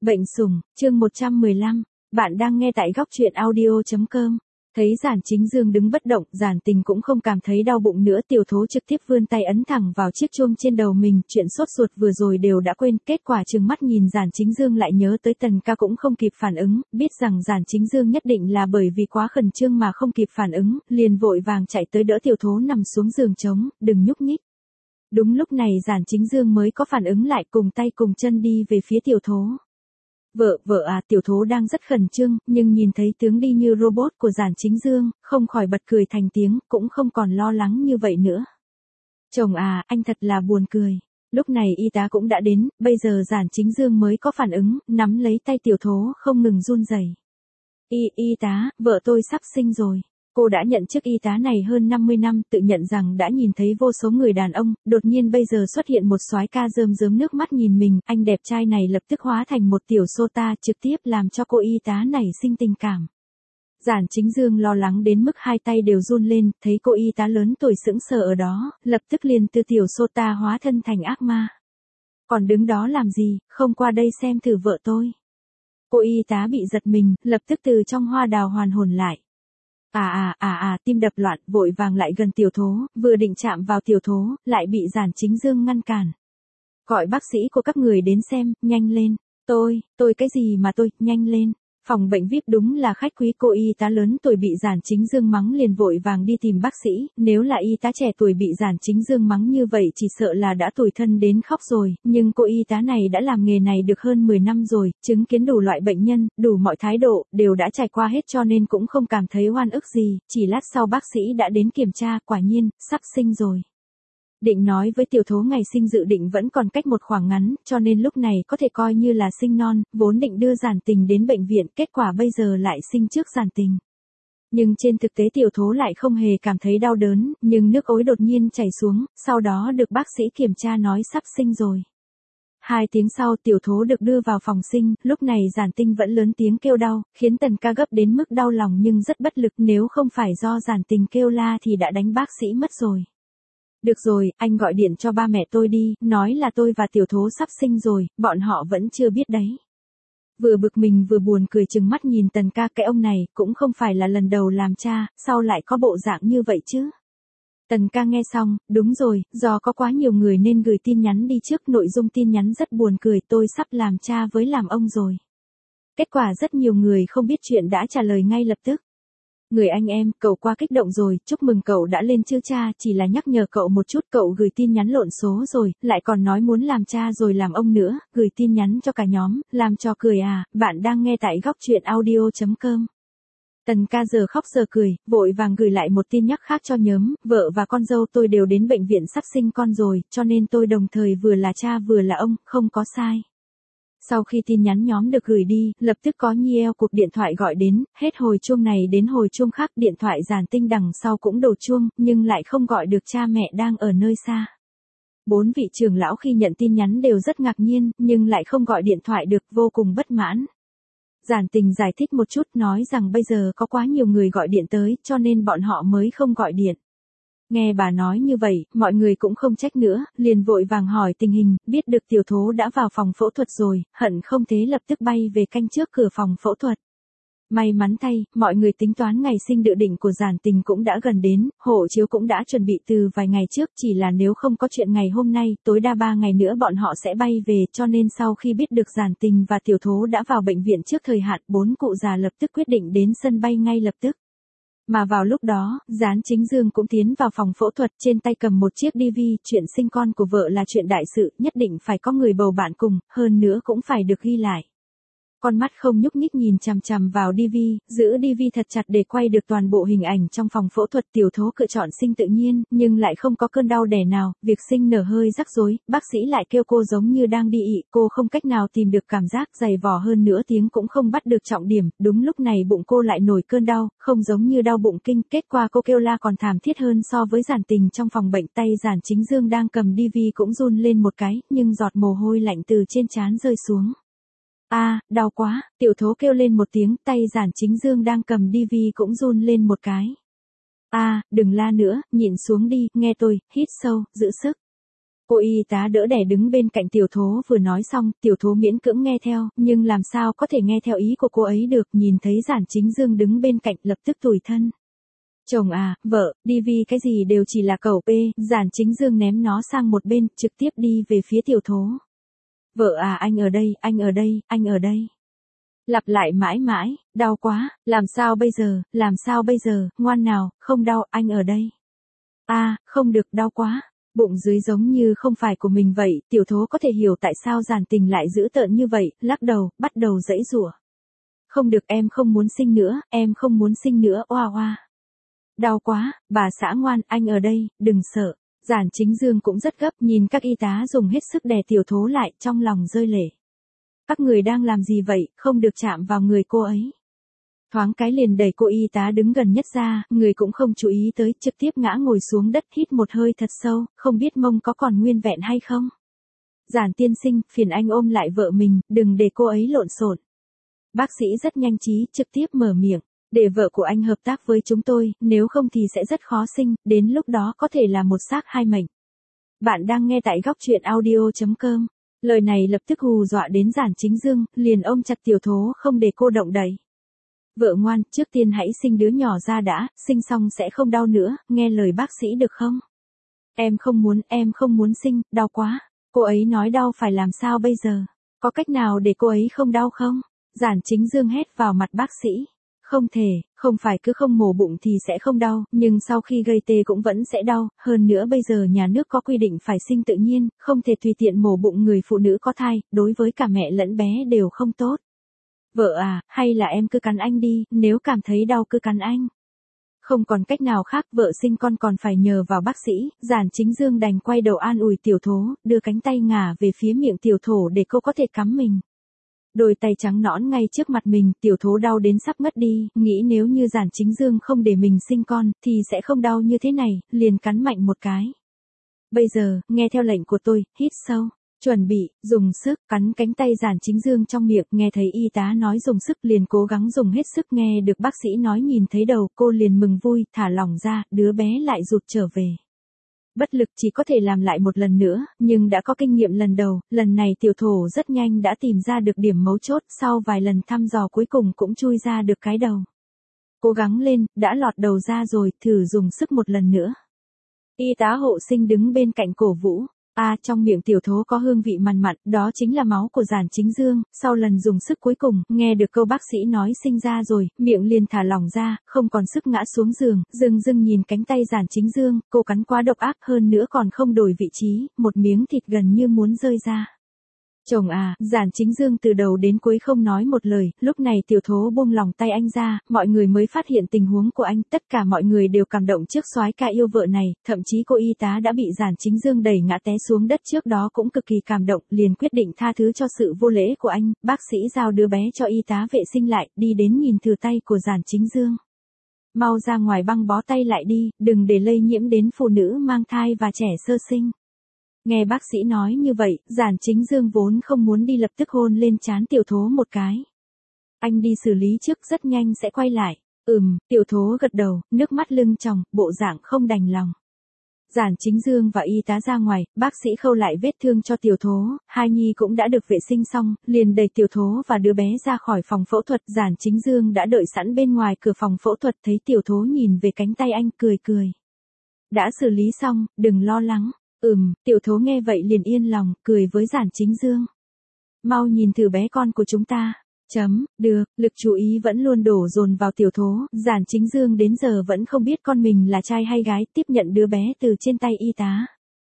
Bệnh sủng, chương 115, bạn đang nghe tại góc truyện audio.com. Thấy Giản Chính Dương đứng bất động, Giản Tình cũng không cảm thấy đau bụng nữa, Tiểu Thố trực tiếp vươn tay ấn thẳng vào chiếc chuông trên đầu mình, chuyện sốt ruột vừa rồi đều đã quên, kết quả trừng mắt nhìn Giản Chính Dương lại nhớ tới Tần Ca cũng không kịp phản ứng, biết rằng Giản Chính Dương nhất định là bởi vì quá khẩn trương mà không kịp phản ứng, liền vội vàng chạy tới đỡ Tiểu Thố nằm xuống giường trống, đừng nhúc nhích. Đúng lúc này Giản Chính Dương mới có phản ứng lại, cùng tay cùng chân đi về phía Tiểu Thố. Vợ à, Tiểu Thố đang rất khẩn trương, nhưng nhìn thấy tướng đi như robot của Giản Chính Dương, không khỏi bật cười thành tiếng, cũng không còn lo lắng như vậy nữa. Chồng à, anh thật là buồn cười. Lúc này y tá cũng đã đến, bây giờ Giản Chính Dương mới có phản ứng, nắm lấy tay Tiểu Thố không ngừng run rẩy. Y tá, vợ tôi sắp sinh rồi. Cô đã nhận chức y tá này hơn 50 năm, tự nhận rằng đã nhìn thấy vô số người đàn ông, đột nhiên bây giờ xuất hiện một soái ca rơm rớm nước mắt nhìn mình, anh đẹp trai này lập tức hóa thành một tiểu sota, trực tiếp làm cho cô y tá này sinh tình cảm. Giản Chính Dương lo lắng đến mức hai tay đều run lên, thấy cô y tá lớn tuổi sững sờ ở đó, lập tức liền từ tiểu sota hóa thân thành ác ma. Còn đứng đó làm gì, không qua đây xem thử vợ tôi. Cô y tá bị giật mình, lập tức từ trong hoa đào hoàn hồn lại. Tim đập loạn, vội vàng lại gần Tiểu Thố, vừa định chạm vào Tiểu Thố, lại bị Giản Chính Dương ngăn cản. Gọi bác sĩ của các người đến xem, nhanh lên. Tôi cái gì mà tôi, nhanh lên. Phòng bệnh VIP đúng là khách quý, cô y tá lớn tuổi bị Giản Chính Dương mắng liền vội vàng đi tìm bác sĩ, nếu là y tá trẻ tuổi bị Giản Chính Dương mắng như vậy chỉ sợ là đã tủi thân đến khóc rồi, nhưng cô y tá này đã làm nghề này được hơn 10 năm rồi, chứng kiến đủ loại bệnh nhân, đủ mọi thái độ, đều đã trải qua hết cho nên cũng không cảm thấy oan ức gì, chỉ lát sau bác sĩ đã đến kiểm tra, quả nhiên, sắp sinh rồi. Định nói với Tiểu Thố ngày sinh dự định vẫn còn cách một khoảng ngắn, cho nên lúc này có thể coi như là sinh non, vốn định đưa Giản Tình đến bệnh viện, kết quả bây giờ lại sinh trước Giản Tình. Nhưng trên thực tế Tiểu Thố lại không hề cảm thấy đau đớn, nhưng nước ối đột nhiên chảy xuống, sau đó được bác sĩ kiểm tra nói sắp sinh rồi. 2 tiếng sau Tiểu Thố được đưa vào phòng sinh, lúc này Giản Tình vẫn lớn tiếng kêu đau, khiến Tần Ca gấp đến mức đau lòng nhưng rất bất lực, nếu không phải do Giản Tình kêu la thì đã đánh bác sĩ mất rồi. Được rồi, anh gọi điện cho ba mẹ tôi đi, nói là tôi và Tiểu Thố sắp sinh rồi, bọn họ vẫn chưa biết đấy. Vừa bực mình vừa buồn cười trừng mắt nhìn Tần Ca, cái ông này cũng không phải là lần đầu làm cha, sao lại có bộ dạng như vậy chứ? Tần Ca nghe xong, đúng rồi, do có quá nhiều người nên gửi tin nhắn đi trước, nội dung tin nhắn rất buồn cười, tôi sắp làm cha với làm ông rồi. Kết quả rất nhiều người không biết chuyện đã trả lời ngay lập tức. Người anh em, cậu quá kích động rồi, chúc mừng cậu đã lên chưa cha, chỉ là nhắc nhở cậu một chút, cậu gửi tin nhắn lộn số rồi, lại còn nói muốn làm cha rồi làm ông nữa, gửi tin nhắn cho cả nhóm, làm trò cười à, bạn đang nghe tại góc truyện audio.com. Tần Ca giờ khóc giờ cười, vội vàng gửi lại một tin nhắc khác cho nhóm, vợ và con dâu tôi đều đến bệnh viện sắp sinh con rồi, cho nên tôi đồng thời vừa là cha vừa là ông, không có sai. Sau khi tin nhắn nhóm được gửi đi, lập tức có nhiều cuộc điện thoại gọi đến, hết hồi chuông này đến hồi chuông khác, điện thoại Giản Tinh đằng sau cũng đổ chuông, nhưng lại không gọi được cha mẹ đang ở nơi xa. 4 vị trưởng lão khi nhận tin nhắn đều rất ngạc nhiên, nhưng lại không gọi điện thoại được, vô cùng bất mãn. Giản Tình giải thích một chút, nói rằng bây giờ có quá nhiều người gọi điện tới, cho nên bọn họ mới không gọi điện. Nghe bà nói như vậy, mọi người cũng không trách nữa, liền vội vàng hỏi tình hình, biết được Tiểu Thố đã vào phòng phẫu thuật rồi, hận không thế lập tức bay về canh trước cửa phòng phẫu thuật. May mắn thay, mọi người tính toán ngày sinh dự định của Giản Tình cũng đã gần đến, hộ chiếu cũng đã chuẩn bị từ vài ngày trước, chỉ là nếu không có chuyện ngày hôm nay, tối đa 3 ngày nữa bọn họ sẽ bay về, cho nên sau khi biết được Giản Tình và Tiểu Thố đã vào bệnh viện trước thời hạn, 4 cụ già lập tức quyết định đến sân bay ngay lập tức. Mà vào lúc đó, Giản Chính Dương cũng tiến vào phòng phẫu thuật, trên tay cầm một chiếc DV, chuyện sinh con của vợ là chuyện đại sự, nhất định phải có người bầu bạn cùng, hơn nữa cũng phải được ghi lại. Con mắt không nhúc nhích nhìn chằm chằm vào DV, giữ DV thật chặt để quay được toàn bộ hình ảnh trong phòng phẫu thuật. Tiểu Thố lựa chọn sinh tự nhiên, nhưng lại không có cơn đau đẻ nào, việc sinh nở hơi rắc rối, bác sĩ lại kêu cô giống như đang đi ị, cô không cách nào tìm được cảm giác, dày vò hơn nữa tiếng cũng không bắt được trọng điểm, đúng lúc này bụng cô lại nổi cơn đau, không giống như đau bụng kinh, kết quả cô kêu la còn thảm thiết hơn so với Giản Tình trong phòng bệnh. Tay Giản Chính Dương đang cầm DV cũng run lên một cái, nhưng giọt mồ hôi lạnh từ trên trán rơi xuống. Đau quá, Tiểu Thố kêu lên một tiếng, tay Giản Chính Dương đang cầm DV cũng run lên một cái. Đừng la nữa, nhịn xuống đi, nghe tôi, hít sâu, giữ sức. Cô y tá đỡ đẻ đứng bên cạnh tiểu thố vừa nói xong, tiểu thố miễn cưỡng nghe theo, nhưng làm sao có thể nghe theo ý của cô ấy được, nhìn thấy Giản Chính Dương đứng bên cạnh lập tức tủi thân. Chồng à, vợ, đi vì cái gì đều chỉ là cẩu bê, Giản Chính Dương ném nó sang một bên, trực tiếp đi về phía tiểu thố. Vợ à, anh ở đây, anh ở đây, anh ở đây. Lặp lại mãi mãi, đau quá, làm sao bây giờ, ngoan nào, không đau, anh ở đây. Không được, đau quá. Bụng dưới giống như không phải của mình vậy, tiểu thố có thể hiểu tại sao Giản Tình lại dữ tợn như vậy, lắc đầu, bắt đầu giãy giụa. Không được, em không muốn sinh nữa, em không muốn sinh nữa, oa oa. Đau quá, bà xã ngoan, anh ở đây, đừng sợ. Giản Chính Dương cũng rất gấp, nhìn các y tá dùng hết sức đè tiểu thố lại, trong lòng rơi lệ. Các người đang làm gì vậy, không được chạm vào người cô ấy. Thoáng cái liền đẩy cô y tá đứng gần nhất ra, người cũng không chú ý tới, trực tiếp ngã ngồi xuống đất hít một hơi thật sâu, không biết mông có còn nguyên vẹn hay không. Giản tiên sinh, phiền anh ôm lại vợ mình, đừng để cô ấy lộn xộn. Bác sĩ rất nhanh trí, trực tiếp mở miệng, để vợ của anh hợp tác với chúng tôi, nếu không thì sẽ rất khó sinh, đến lúc đó có thể là một xác hai mệnh. Bạn đang nghe tại góc truyện audio.com. Lời này lập tức hù dọa đến Giản Chính Dương, liền ôm chặt tiểu thố không để cô động đậy. Vợ ngoan, trước tiên hãy sinh đứa nhỏ ra đã, sinh xong sẽ không đau nữa, nghe lời bác sĩ được không? Em không muốn sinh, đau quá. Cô ấy nói đau phải làm sao bây giờ? Có cách nào để cô ấy không đau không? Giản Chính Dương hét vào mặt bác sĩ. Không thể, không phải cứ không mổ bụng thì sẽ không đau, nhưng sau khi gây tê cũng vẫn sẽ đau, hơn nữa bây giờ nhà nước có quy định phải sinh tự nhiên, không thể tùy tiện mổ bụng người phụ nữ có thai, đối với cả mẹ lẫn bé đều không tốt. Vợ à, hay là em cứ cắn anh đi, nếu cảm thấy đau cứ cắn anh. Không còn cách nào khác, vợ sinh con còn phải nhờ vào bác sĩ, Giản Chính Dương đành quay đầu an ủi tiểu thố, đưa cánh tay ngả về phía miệng tiểu thổ để cô có thể cắm mình. Đôi tay trắng nõn ngay trước mặt mình, tiểu thố đau đến sắp ngất đi, nghĩ nếu như Giản Chính Dương không để mình sinh con, thì sẽ không đau như thế này, liền cắn mạnh một cái. Bây giờ, nghe theo lệnh của tôi, hít sâu. Chuẩn bị, dùng sức, cắn cánh tay Giản Chính Dương trong miệng, nghe thấy y tá nói dùng sức liền cố gắng dùng hết sức, nghe được bác sĩ nói nhìn thấy đầu, cô liền mừng vui, thả lỏng ra, đứa bé lại rụt trở về. Bất lực chỉ có thể làm lại một lần nữa, nhưng đã có kinh nghiệm lần đầu, lần này tiểu thổ rất nhanh đã tìm ra được điểm mấu chốt, sau vài lần thăm dò cuối cùng cũng chui ra được cái đầu. Cố gắng lên, đã lọt đầu ra rồi, thử dùng sức một lần nữa. Y tá hộ sinh đứng bên cạnh cổ vũ. Trong miệng tiểu thố có hương vị mặn mặn, đó chính là máu của Giản Chính Dương, sau lần dùng sức cuối cùng, nghe được câu bác sĩ nói sinh ra rồi, miệng liền thả lỏng ra, không còn sức ngã xuống giường, dưng nhìn cánh tay Giản Chính Dương, cô cắn quá độc ác hơn nữa còn không đổi vị trí, một miếng thịt gần như muốn rơi ra. Chồng à, Giản Chính Dương từ đầu đến cuối không nói một lời, lúc này tiểu thố buông lòng tay anh ra, mọi người mới phát hiện tình huống của anh, tất cả mọi người đều cảm động trước soái ca yêu vợ này, thậm chí cô y tá đã bị Giản Chính Dương đẩy ngã té xuống đất trước đó cũng cực kỳ cảm động, liền quyết định tha thứ cho sự vô lễ của anh, bác sĩ giao đứa bé cho y tá vệ sinh lại, đi đến nhìn thử tay của Giản Chính Dương. Mau ra ngoài băng bó tay lại đi, đừng để lây nhiễm đến phụ nữ mang thai và trẻ sơ sinh. Nghe bác sĩ nói như vậy, Giản Chính Dương vốn không muốn đi lập tức hôn lên trán tiểu thố một cái. Anh đi xử lý trước rất nhanh sẽ quay lại. Tiểu thố gật đầu, nước mắt lưng tròng, bộ dạng không đành lòng. Giản Chính Dương và y tá ra ngoài, bác sĩ khâu lại vết thương cho tiểu thố, hai nhi cũng đã được vệ sinh xong, liền đẩy tiểu thố và đứa bé ra khỏi phòng phẫu thuật. Giản Chính Dương đã đợi sẵn bên ngoài cửa phòng phẫu thuật, thấy tiểu thố nhìn về cánh tay anh cười cười. Đã xử lý xong, đừng lo lắng. Tiểu thố nghe vậy liền yên lòng, cười với Giản Chính Dương. Mau nhìn thử bé con của chúng ta. Được, lực chú ý vẫn luôn đổ dồn vào tiểu thố, Giản Chính Dương đến giờ vẫn không biết con mình là trai hay gái, tiếp nhận đứa bé từ trên tay y tá.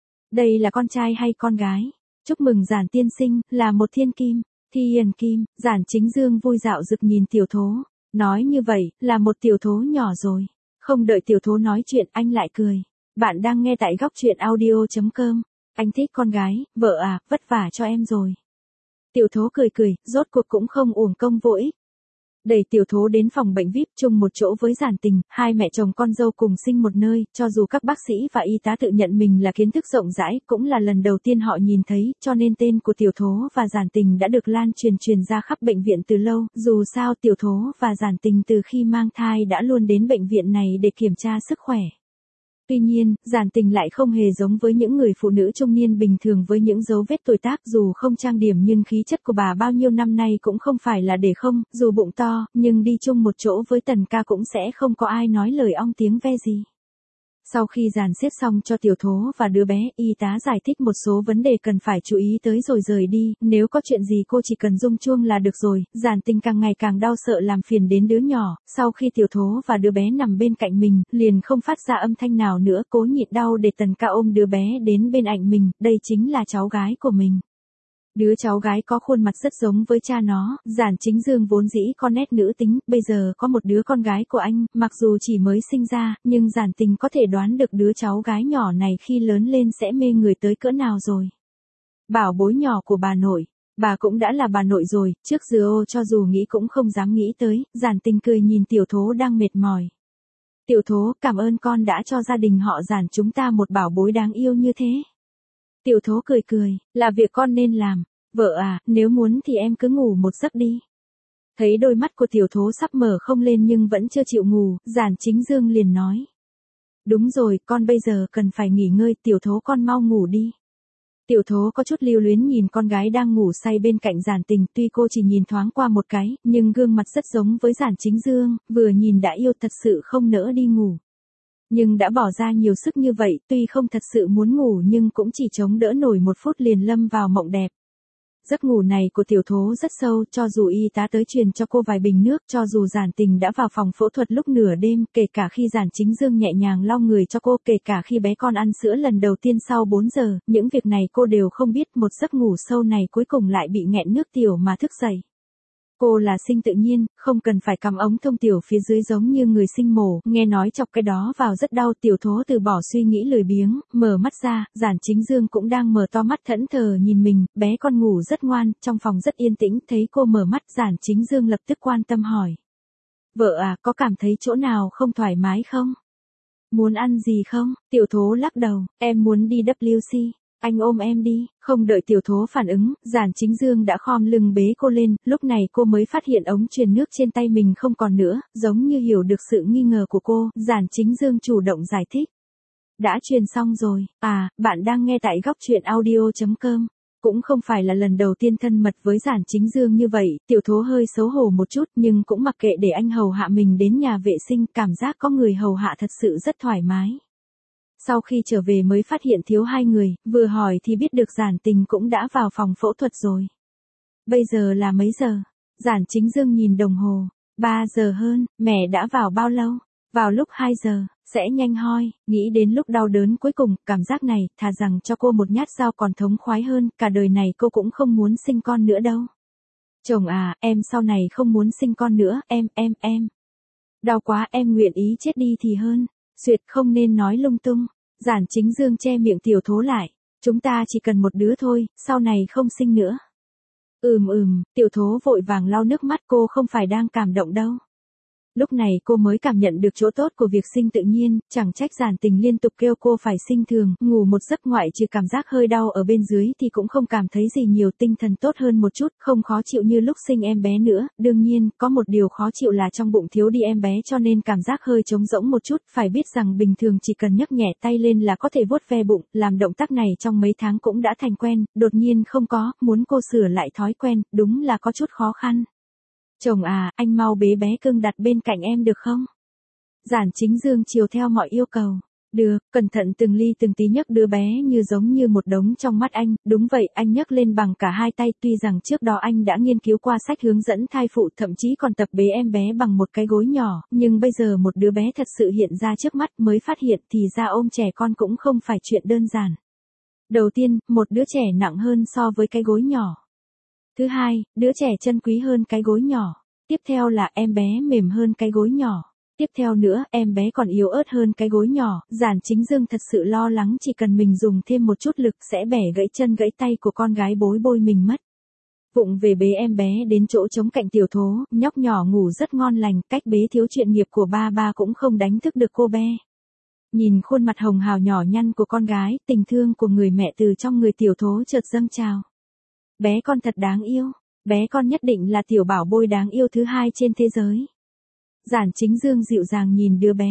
Đây là con trai hay con gái? Chúc mừng Giản tiên sinh, là một thiên kim, thi hiền kim, Giản Chính Dương vui dạo rực nhìn tiểu thố. Nói như vậy, là một tiểu thố nhỏ rồi. Không đợi tiểu thố nói chuyện, anh lại cười. Bạn đang nghe tại góc truyện audio.com. Anh thích con gái, vợ à, vất vả cho em rồi. Tiểu thố cười, rốt cuộc cũng không uổng công vô ích. Đẩy tiểu thố đến phòng bệnh VIP chung một chỗ với Giản Tình, hai mẹ chồng con dâu cùng sinh một nơi, cho dù các bác sĩ và y tá tự nhận mình là kiến thức rộng rãi, cũng là lần đầu tiên họ nhìn thấy, cho nên tên của tiểu thố và Giản Tình đã được lan truyền ra khắp bệnh viện từ lâu, dù sao tiểu thố và Giản Tình từ khi mang thai đã luôn đến bệnh viện này để kiểm tra sức khỏe. Tuy nhiên, Giản Tình lại không hề giống với những người phụ nữ trung niên bình thường với những dấu vết tuổi tác, dù không trang điểm nhưng khí chất của bà bao nhiêu năm nay cũng không phải là để không, dù bụng to, nhưng đi chung một chỗ với Tần ca cũng sẽ không có ai nói lời ong tiếng ve gì. Sau khi dàn xếp xong cho Tiểu Thố và đứa bé, y tá giải thích một số vấn đề cần phải chú ý tới rồi rời đi, nếu có chuyện gì cô chỉ cần rung chuông là được rồi. Giản Tình càng ngày càng đau sợ làm phiền đến đứa nhỏ, sau khi Tiểu Thố và đứa bé nằm bên cạnh mình, liền không phát ra âm thanh nào nữa, cố nhịn đau để Tần ca ôm đứa bé đến bên cạnh mình, đây chính là cháu gái của mình. Đứa cháu gái có khuôn mặt rất giống với cha nó, Giản Chính Dương vốn dĩ có nét nữ tính, bây giờ có một đứa con gái của anh, mặc dù chỉ mới sinh ra, nhưng Giản Tình có thể đoán được đứa cháu gái nhỏ này khi lớn lên sẽ mê người tới cỡ nào rồi. Bảo bối nhỏ của bà nội, bà cũng đã là bà nội rồi, trước giờ cho dù nghĩ cũng không dám nghĩ tới, Giản Tình cười nhìn Tiểu Thố đang mệt mỏi. Tiểu Thố, cảm ơn con đã cho gia đình họ Giản chúng ta một bảo bối đáng yêu như thế. Tiểu Thố cười cười, là việc con nên làm. Vợ à, nếu muốn thì em cứ ngủ một giấc đi. Thấy đôi mắt của Tiểu Thố sắp mở không lên nhưng vẫn chưa chịu ngủ, Giản Chính Dương liền nói. Đúng rồi, con bây giờ cần phải nghỉ ngơi, Tiểu Thố con mau ngủ đi. Tiểu Thố có chút lưu luyến nhìn con gái đang ngủ say bên cạnh Giản Tình, tuy cô chỉ nhìn thoáng qua một cái, nhưng gương mặt rất giống với Giản Chính Dương, vừa nhìn đã yêu thật sự không nỡ đi ngủ. Nhưng đã bỏ ra nhiều sức như vậy, tuy không thật sự muốn ngủ nhưng cũng chỉ chống đỡ nổi một phút liền lâm vào mộng đẹp. Giấc ngủ này của Tiểu Thố rất sâu, cho dù y tá tới truyền cho cô vài bình nước, cho dù Giản Tình đã vào phòng phẫu thuật lúc nửa đêm, kể cả khi Giản Chính Dương nhẹ nhàng lau người cho cô, kể cả khi bé con ăn sữa lần đầu tiên sau 4 giờ, những việc này cô đều không biết, một giấc ngủ sâu này cuối cùng lại bị nghẹn nước tiểu mà thức dậy. Cô là sinh tự nhiên, không cần phải cắm ống thông tiểu phía dưới giống như người sinh mổ, nghe nói chọc cái đó vào rất đau. Tiểu Thố từ bỏ suy nghĩ lười biếng, mở mắt ra, Giản Chính Dương cũng đang mở to mắt thẫn thờ nhìn mình, bé con ngủ rất ngoan, trong phòng rất yên tĩnh, thấy cô mở mắt Giản Chính Dương lập tức quan tâm hỏi. Vợ à, có cảm thấy chỗ nào không thoải mái không? Muốn ăn gì không? Tiểu Thố lắc đầu, em muốn đi WC. Anh ôm em đi, không đợi Tiểu Thố phản ứng, Giản Chính Dương đã khom lưng bế cô lên, lúc này cô mới phát hiện ống truyền nước trên tay mình không còn nữa, giống như hiểu được sự nghi ngờ của cô, Giản Chính Dương chủ động giải thích. Đã truyền xong rồi, à, bạn đang nghe tại góc truyện audio.com. Cũng không phải là lần đầu tiên thân mật với Giản Chính Dương như vậy, Tiểu Thố hơi xấu hổ một chút nhưng cũng mặc kệ để anh hầu hạ mình đến nhà vệ sinh, cảm giác có người hầu hạ thật sự rất thoải mái. Sau khi trở về mới phát hiện thiếu 2 người, vừa hỏi thì biết được Giản Tình cũng đã vào phòng phẫu thuật rồi. Bây giờ là mấy giờ? Giản Chính Dương nhìn đồng hồ. 3 giờ hơn, mẹ đã vào bao lâu? Vào lúc 2 giờ, sẽ nhanh hoi, nghĩ đến lúc đau đớn cuối cùng, cảm giác này, thà rằng cho cô một nhát dao còn thống khoái hơn, cả đời này cô cũng không muốn sinh con nữa đâu. Chồng à, em sau này không muốn sinh con nữa, em. Đau quá, em nguyện ý chết đi thì hơn. Duyệt không nên nói lung tung. Giản Chính Dương che miệng Tiểu Thố lại. Chúng ta chỉ cần một đứa thôi, sau này không sinh nữa. Tiểu Thố vội vàng lau nước mắt, cô không phải đang cảm động đâu. Lúc này cô mới cảm nhận được chỗ tốt của việc sinh tự nhiên, chẳng trách Giản Tình liên tục kêu cô phải sinh thường, ngủ một giấc ngoại trừ cảm giác hơi đau ở bên dưới thì cũng không cảm thấy gì nhiều, tinh thần tốt hơn một chút, không khó chịu như lúc sinh em bé nữa, đương nhiên, có một điều khó chịu là trong bụng thiếu đi em bé cho nên cảm giác hơi trống rỗng một chút, phải biết rằng bình thường chỉ cần nhấc nhẹ tay lên là có thể vuốt ve bụng, làm động tác này trong mấy tháng cũng đã thành quen, đột nhiên không có, muốn cô sửa lại thói quen, đúng là có chút khó khăn. Chồng à, anh mau bế bé cưng đặt bên cạnh em được không? Giản Chính Dương chiều theo mọi yêu cầu. Được, cẩn thận từng ly từng tí nhấc đứa bé như giống như một đống trong mắt anh, đúng vậy, anh nhấc lên bằng cả hai tay, tuy rằng trước đó anh đã nghiên cứu qua sách hướng dẫn thai phụ, thậm chí còn tập bế em bé bằng một cái gối nhỏ, nhưng bây giờ một đứa bé thật sự hiện ra trước mắt mới phát hiện thì ra ôm trẻ con cũng không phải chuyện đơn giản. Đầu tiên, một đứa trẻ nặng hơn so với cái gối nhỏ. Thứ hai, đứa trẻ chân quý hơn cái gối nhỏ. Tiếp theo là em bé mềm hơn cái gối nhỏ. Tiếp theo nữa, em bé còn yếu ớt hơn cái gối nhỏ. Giản Chính Dương thật sự lo lắng chỉ cần mình dùng thêm một chút lực sẽ bẻ gãy chân gãy tay của con gái bối bôi mình mất. Vụng về bế em bé đến chỗ trống cạnh Tiểu Thố, nhóc nhỏ ngủ rất ngon lành, cách bế thiếu chuyên nghiệp của ba cũng không đánh thức được cô bé. Nhìn khuôn mặt hồng hào nhỏ nhăn của con gái, tình thương của người mẹ từ trong người Tiểu Thố chợt dâng trào. Bé con thật đáng yêu, bé con nhất định là tiểu bảo bối đáng yêu thứ hai trên thế giới. Giản Chính Dương dịu dàng nhìn đứa bé,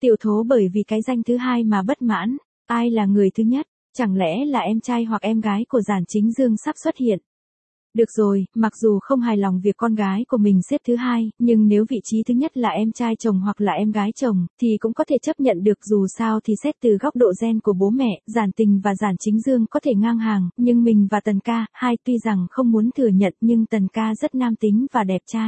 Tiểu Thố bởi vì cái danh thứ hai mà bất mãn, ai là người thứ nhất, chẳng lẽ là em trai hoặc em gái của Giản Chính Dương sắp xuất hiện. Được rồi, mặc dù không hài lòng việc con gái của mình xếp thứ hai, nhưng nếu vị trí thứ nhất là em trai chồng hoặc là em gái chồng, thì cũng có thể chấp nhận được, dù sao thì xét từ góc độ gen của bố mẹ, Giản Tình và Giản Chính Dương có thể ngang hàng, nhưng mình và Tần ca, hai tuy rằng không muốn thừa nhận nhưng Tần ca rất nam tính và đẹp trai.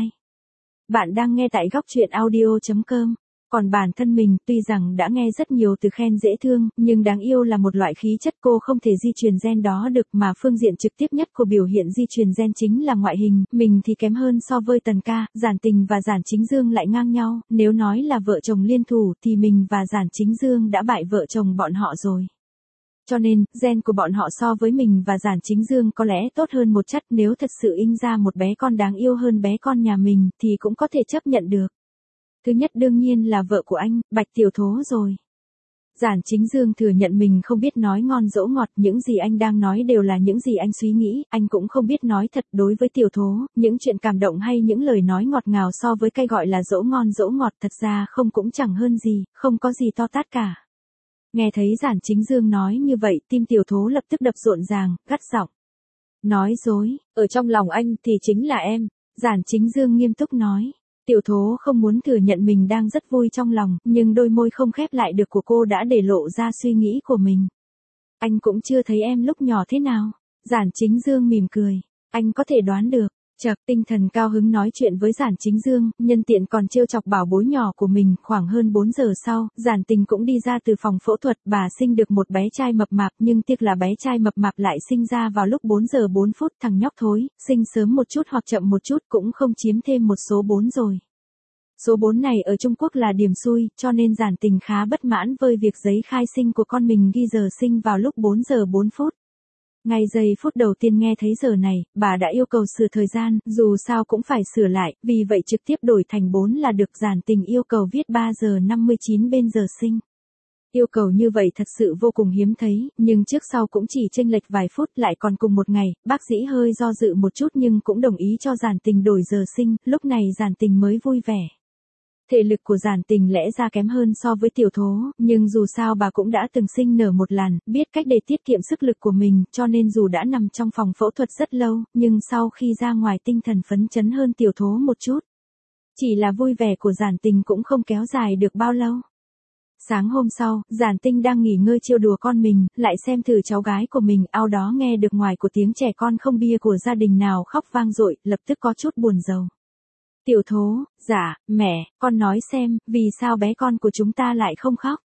Bạn đang nghe tại góc truyện audio.com. Còn bản thân mình, tuy rằng đã nghe rất nhiều từ khen dễ thương, nhưng đáng yêu là một loại khí chất cô không thể di truyền gen đó được, mà phương diện trực tiếp nhất của biểu hiện di truyền gen chính là ngoại hình, mình thì kém hơn so với Tần ca, Giản Tình và Giản Chính Dương lại ngang nhau, nếu nói là vợ chồng liên thủ thì mình và Giản Chính Dương đã bại vợ chồng bọn họ rồi. Cho nên, gen của bọn họ so với mình và Giản Chính Dương có lẽ tốt hơn một chất, nếu thật sự in ra một bé con đáng yêu hơn bé con nhà mình thì cũng có thể chấp nhận được. Thứ nhất đương nhiên là vợ của anh, Bạch Tiểu Thố rồi. Giản Chính Dương thừa nhận mình không biết nói ngon dỗ ngọt, những gì anh đang nói đều là những gì anh suy nghĩ, anh cũng không biết nói thật đối với Tiểu Thố, những chuyện cảm động hay những lời nói ngọt ngào so với cái gọi là dỗ ngon dỗ ngọt thật ra không cũng chẳng hơn gì, không có gì to tát cả. Nghe thấy Giản Chính Dương nói như vậy, tim Tiểu Thố lập tức đập rộn ràng, gắt giọng. Nói dối, ở trong lòng anh thì chính là em. Giản Chính Dương nghiêm túc nói. Tiểu Thố không muốn thừa nhận mình đang rất vui trong lòng, nhưng đôi môi không khép lại được của cô đã để lộ ra suy nghĩ của mình. Anh cũng chưa thấy em lúc nhỏ thế nào. Giản Chính Dương mỉm cười. Anh có thể đoán được. Chợt tinh thần cao hứng nói chuyện với Giản Chính Dương, nhân tiện còn trêu chọc bảo bối nhỏ của mình. Khoảng hơn 4 giờ sau, Giản Tình cũng đi ra từ phòng phẫu thuật, bà sinh được một bé trai mập mạp, nhưng tiếc là bé trai mập mạp lại sinh ra vào lúc 4 giờ 4 phút, thằng nhóc thối, sinh sớm một chút hoặc chậm một chút cũng không chiếm thêm một số 4 rồi. Số 4 này ở Trung Quốc là điểm xui, cho nên Giản Tình khá bất mãn với việc giấy khai sinh của con mình ghi giờ sinh vào lúc 4 giờ 4 phút. Ngay giây phút đầu tiên nghe thấy giờ này, bà đã yêu cầu sửa thời gian, dù sao cũng phải sửa lại, vì vậy trực tiếp đổi thành 4 là được. Giản Tình yêu cầu viết 3 giờ 59 bên giờ sinh. Yêu cầu như vậy thật sự vô cùng hiếm thấy, nhưng trước sau cũng chỉ chênh lệch vài phút, lại còn cùng một ngày, bác sĩ hơi do dự một chút nhưng cũng đồng ý cho Giản Tình đổi giờ sinh, lúc này Giản Tình mới vui vẻ. Thể lực của Giản Tình lẽ ra kém hơn so với Tiểu Thố, nhưng dù sao bà cũng đã từng sinh nở một lần, biết cách để tiết kiệm sức lực của mình, cho nên dù đã nằm trong phòng phẫu thuật rất lâu, nhưng sau khi ra ngoài tinh thần phấn chấn hơn Tiểu Thố một chút. Chỉ là vui vẻ của Giản Tình cũng không kéo dài được bao lâu. Sáng hôm sau, Giản Tình đang nghỉ ngơi trêu đùa con mình, lại xem thử cháu gái của mình, ao đó nghe được ngoài của tiếng trẻ con không bia của gia đình nào khóc vang dội, lập tức có chút buồn rầu. Tiểu Thố, dạ, mẹ, con nói xem, vì sao bé con của chúng ta lại không khóc?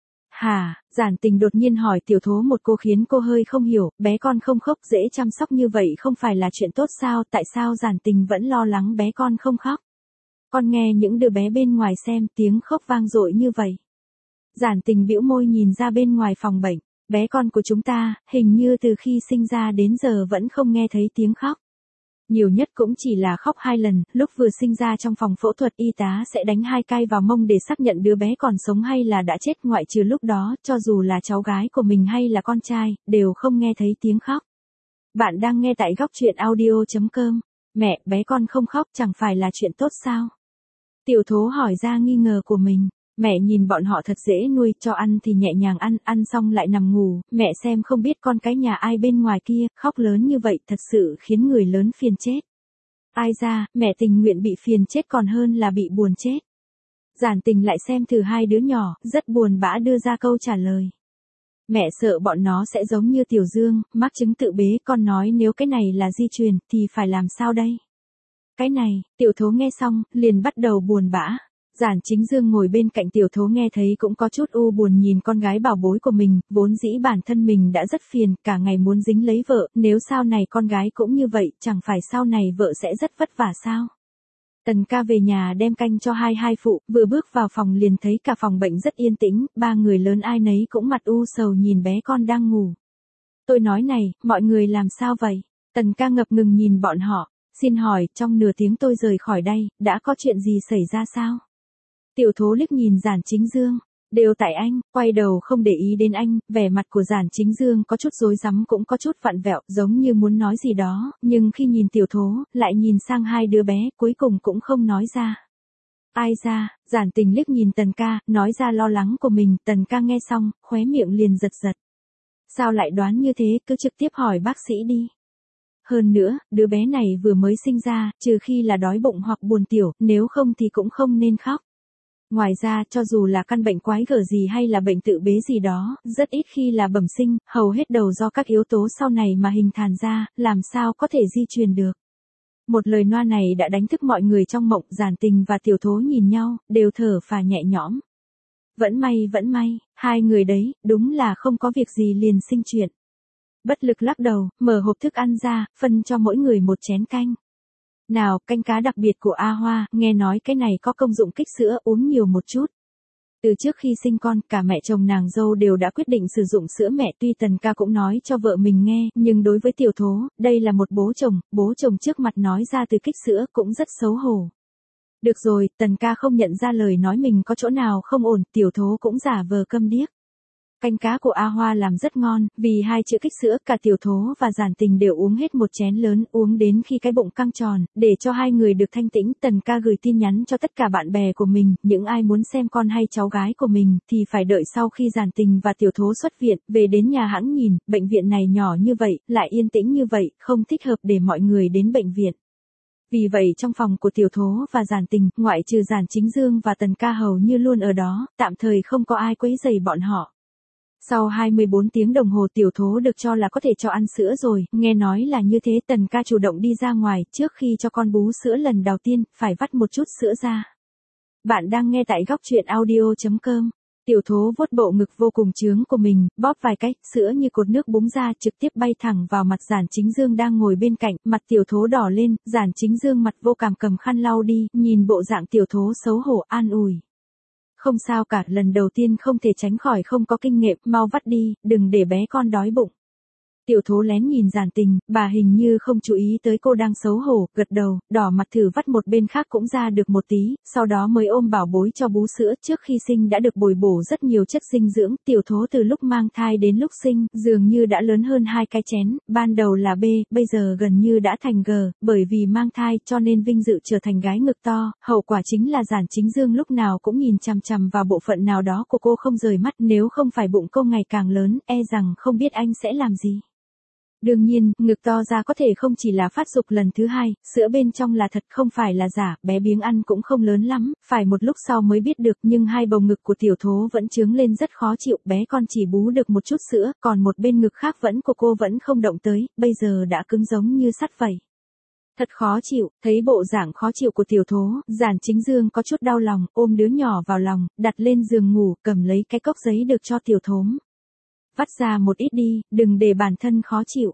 Hả, Giản Tình đột nhiên hỏi Tiểu Thố một cô khiến cô hơi không hiểu, bé con không khóc dễ chăm sóc như vậy không phải là chuyện tốt sao, tại sao Giản Tình vẫn lo lắng bé con không khóc? Con nghe những đứa bé bên ngoài xem tiếng khóc vang dội như vậy. Giản Tình bĩu môi nhìn ra bên ngoài phòng bệnh, bé con của chúng ta, hình như từ khi sinh ra đến giờ vẫn không nghe thấy tiếng khóc. Nhiều nhất cũng chỉ là khóc 2 lần, lúc vừa sinh ra trong phòng phẫu thuật y tá sẽ đánh 2 cay vào mông để xác nhận đứa bé còn sống hay là đã chết, ngoại trừ lúc đó, cho dù là cháu gái của mình hay là con trai, đều không nghe thấy tiếng khóc. Bạn đang nghe tại góc truyện audio.com. Mẹ, bé con không khóc chẳng phải là chuyện tốt sao? Tiểu Thố hỏi ra nghi ngờ của mình. Mẹ nhìn bọn họ thật dễ nuôi, cho ăn thì nhẹ nhàng ăn, ăn xong lại nằm ngủ, mẹ xem không biết con cái nhà ai bên ngoài kia, khóc lớn như vậy thật sự khiến người lớn phiền chết. Ai ra, mẹ tình nguyện bị phiền chết còn hơn là bị buồn chết. Giản Tình lại xem thử hai đứa nhỏ, rất buồn bã đưa ra câu trả lời. Mẹ sợ bọn nó sẽ giống như Tiểu Dương, mắc chứng tự bế, con nói nếu cái này là di truyền, thì phải làm sao đây? Cái này, Tiểu Thố nghe xong, liền bắt đầu buồn bã. Giản Chính Dương ngồi bên cạnh Tiểu Thố nghe thấy cũng có chút u buồn nhìn con gái bảo bối của mình, vốn dĩ bản thân mình đã rất phiền, cả ngày muốn dính lấy vợ, nếu sau này con gái cũng như vậy, chẳng phải sau này vợ sẽ rất vất vả sao? Tần ca về nhà đem canh cho hai phụ, vừa bước vào phòng liền thấy cả phòng bệnh rất yên tĩnh, ba người lớn ai nấy cũng mặt u sầu nhìn bé con đang ngủ. Tôi nói này, mọi người làm sao vậy? Tần ca ngập ngừng nhìn bọn họ, xin hỏi, trong nửa tiếng tôi rời khỏi đây, đã có chuyện gì xảy ra sao? Tiểu Thố liếc nhìn Giản Chính Dương, đều tại anh, quay đầu không để ý đến anh, vẻ mặt của Giản Chính Dương có chút rối rắm cũng có chút vặn vẹo, giống như muốn nói gì đó, nhưng khi nhìn Tiểu Thố, lại nhìn sang hai đứa bé, cuối cùng cũng không nói ra. Ai ra, Giản Tình liếc nhìn Tần ca, nói ra lo lắng của mình, Tần ca nghe xong, khóe miệng liền giật giật. Sao lại đoán như thế, cứ trực tiếp hỏi bác sĩ đi. Hơn nữa, đứa bé này vừa mới sinh ra, trừ khi là đói bụng hoặc buồn tiểu, nếu không thì cũng không nên khóc. Ngoài ra, cho dù là căn bệnh quái gở gì hay là bệnh tự bế gì đó, rất ít khi là bẩm sinh, hầu hết đều do các yếu tố sau này mà hình thành ra, làm sao có thể di truyền được. Một lời noa này đã đánh thức mọi người trong mộng, Giản Tình và Tiểu Thố nhìn nhau, đều thở phào nhẹ nhõm. Vẫn may, hai người đấy, đúng là không có việc gì liền sinh chuyện. Bất lực lắc đầu, mở hộp thức ăn ra, phân cho mỗi người một chén canh. Nào, canh cá đặc biệt của A Hoa, nghe nói cái này có công dụng kích sữa, uống nhiều một chút. Từ trước khi sinh con, cả mẹ chồng nàng dâu đều đã quyết định sử dụng sữa mẹ, tuy Tần ca cũng nói cho vợ mình nghe, nhưng đối với Tiểu Thố, đây là một bố chồng trước mặt nói ra từ kích sữa cũng rất xấu hổ. Được rồi, Tần ca không nhận ra lời nói mình có chỗ nào không ổn, Tiểu Thố cũng giả vờ câm điếc. Canh cá của A Hoa làm rất ngon, vì hai chữ kích sữa cả Tiểu Thố và Giản Tình đều uống hết một chén lớn, uống đến khi cái bụng căng tròn, để cho hai người được thanh tĩnh, Tần ca gửi tin nhắn cho tất cả bạn bè của mình, những ai muốn xem con hay cháu gái của mình, thì phải đợi sau khi Giản Tình và Tiểu Thố xuất viện, về đến nhà hãng nhìn, bệnh viện này nhỏ như vậy, lại yên tĩnh như vậy, không thích hợp để mọi người đến bệnh viện. Vì vậy trong phòng của Tiểu Thố và Giản Tình, ngoại trừ Giản Chính Dương và Tần ca hầu như luôn ở đó, tạm thời không có ai quấy rầy bọn họ. Sau 24 tiếng đồng hồ Tiểu Thố được cho là có thể cho ăn sữa rồi, nghe nói là như thế, Tần ca chủ động đi ra ngoài, trước khi cho con bú sữa lần đầu tiên, phải vắt một chút sữa ra. Bạn đang nghe tại góc truyện audio.com. Tiểu Thố vuốt bộ ngực vô cùng trướng của mình, bóp vài cái, sữa như cột nước búng ra, trực tiếp bay thẳng vào mặt Giản Chính Dương đang ngồi bên cạnh, mặt Tiểu Thố đỏ lên, Giản Chính Dương mặt vô cảm cầm khăn lau đi, nhìn bộ dạng Tiểu Thố xấu hổ an ủi. Không sao cả, lần đầu tiên không thể tránh khỏi không có kinh nghiệm, mau vắt đi, đừng để bé con đói bụng. Tiểu Thố lén nhìn Giản Tình, bà hình như không chú ý tới cô đang xấu hổ, gật đầu, đỏ mặt thử vắt một bên khác cũng ra được một tí, sau đó mới ôm bảo bối cho bú sữa, trước khi sinh đã được bồi bổ rất nhiều chất dinh dưỡng, Tiểu Thố từ lúc mang thai đến lúc sinh, dường như đã lớn hơn 2 cái chén, ban đầu là B, bây giờ gần như đã thành G, bởi vì mang thai cho nên vinh dự trở thành gái ngực to, hậu quả chính là Giản Chính Dương lúc nào cũng nhìn chằm chằm vào bộ phận nào đó của cô không rời mắt, nếu không phải bụng cô ngày càng lớn, e rằng không biết anh sẽ làm gì. Đương nhiên, ngực to ra có thể không chỉ là phát dục lần thứ hai, sữa bên trong là thật không phải là giả, bé biếng ăn cũng không lớn lắm, phải một lúc sau mới biết được, nhưng hai bầu ngực của Tiểu Thố vẫn trướng lên rất khó chịu, bé con chỉ bú được một chút sữa, còn một bên ngực khác vẫn của cô vẫn không động tới, bây giờ đã cứng giống như sắt vậy. Thật khó chịu, thấy bộ dạng khó chịu của Tiểu Thố, Giản Chính Dương có chút đau lòng, ôm đứa nhỏ vào lòng, đặt lên giường ngủ, cầm lấy cái cốc giấy được cho Tiểu Thố. Vắt ra một ít đi, đừng để bản thân khó chịu.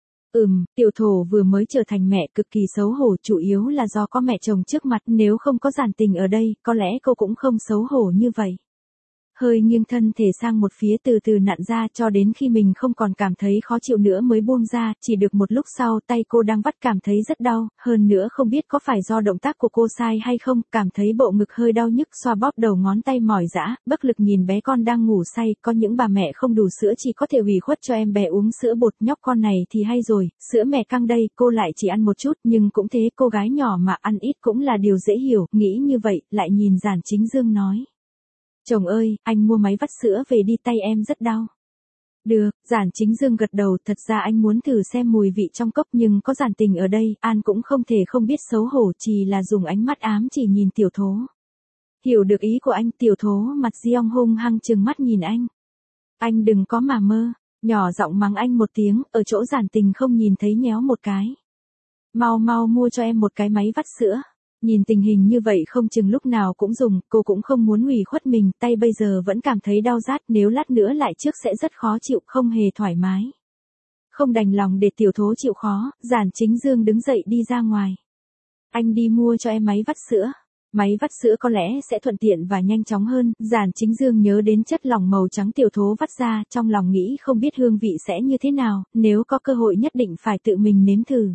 Tiểu Thổ vừa mới trở thành mẹ cực kỳ xấu hổ, chủ yếu là do có mẹ chồng trước mặt, nếu không có Giản Tình ở đây, có lẽ cô cũng không xấu hổ như vậy. Hơi nghiêng thân thể sang một phía từ từ nặn ra cho đến khi mình không còn cảm thấy khó chịu nữa mới buông ra, chỉ được một lúc sau tay cô đang vắt cảm thấy rất đau, hơn nữa không biết có phải do động tác của cô sai hay không, cảm thấy bộ ngực hơi đau nhức, xoa bóp đầu ngón tay mỏi dã, bất lực nhìn bé con đang ngủ say, có những bà mẹ không đủ sữa chỉ có thể ủy khuất cho em bé uống sữa bột, nhóc con này thì hay rồi, sữa mẹ căng đây, cô lại chỉ ăn một chút, nhưng cũng thế, cô gái nhỏ mà ăn ít cũng là điều dễ hiểu, nghĩ như vậy, lại nhìn Giản Chính Dương nói. Chồng ơi, anh mua máy vắt sữa về đi, tay em rất đau. Được, Giản Chính Dương gật đầu, thật ra anh muốn thử xem mùi vị trong cốc nhưng có Giản Tình ở đây, An cũng không thể không biết xấu hổ, chỉ là dùng ánh mắt ám chỉ nhìn Tiểu Thố. Hiểu được ý của anh, Tiểu Thố mặt Giong hung hăng trừng mắt nhìn anh. Anh đừng có mà mơ, nhỏ giọng mắng anh một tiếng, ở chỗ Giản Tình không nhìn thấy nhéo một cái. Mau mau mua cho em một cái máy vắt sữa. Nhìn tình hình như vậy không chừng lúc nào cũng dùng, cô cũng không muốn ủy khuất mình, tay bây giờ vẫn cảm thấy đau rát, nếu lát nữa lại trước sẽ rất khó chịu, không hề thoải mái. Không đành lòng để Tiểu Thố chịu khó, Giản Chính Dương đứng dậy đi ra ngoài. Anh đi mua cho em máy vắt sữa. Máy vắt sữa có lẽ sẽ thuận tiện và nhanh chóng hơn, Giản Chính Dương nhớ đến chất lỏng màu trắng Tiểu Thố vắt ra, trong lòng nghĩ không biết hương vị sẽ như thế nào, nếu có cơ hội nhất định phải tự mình nếm thử.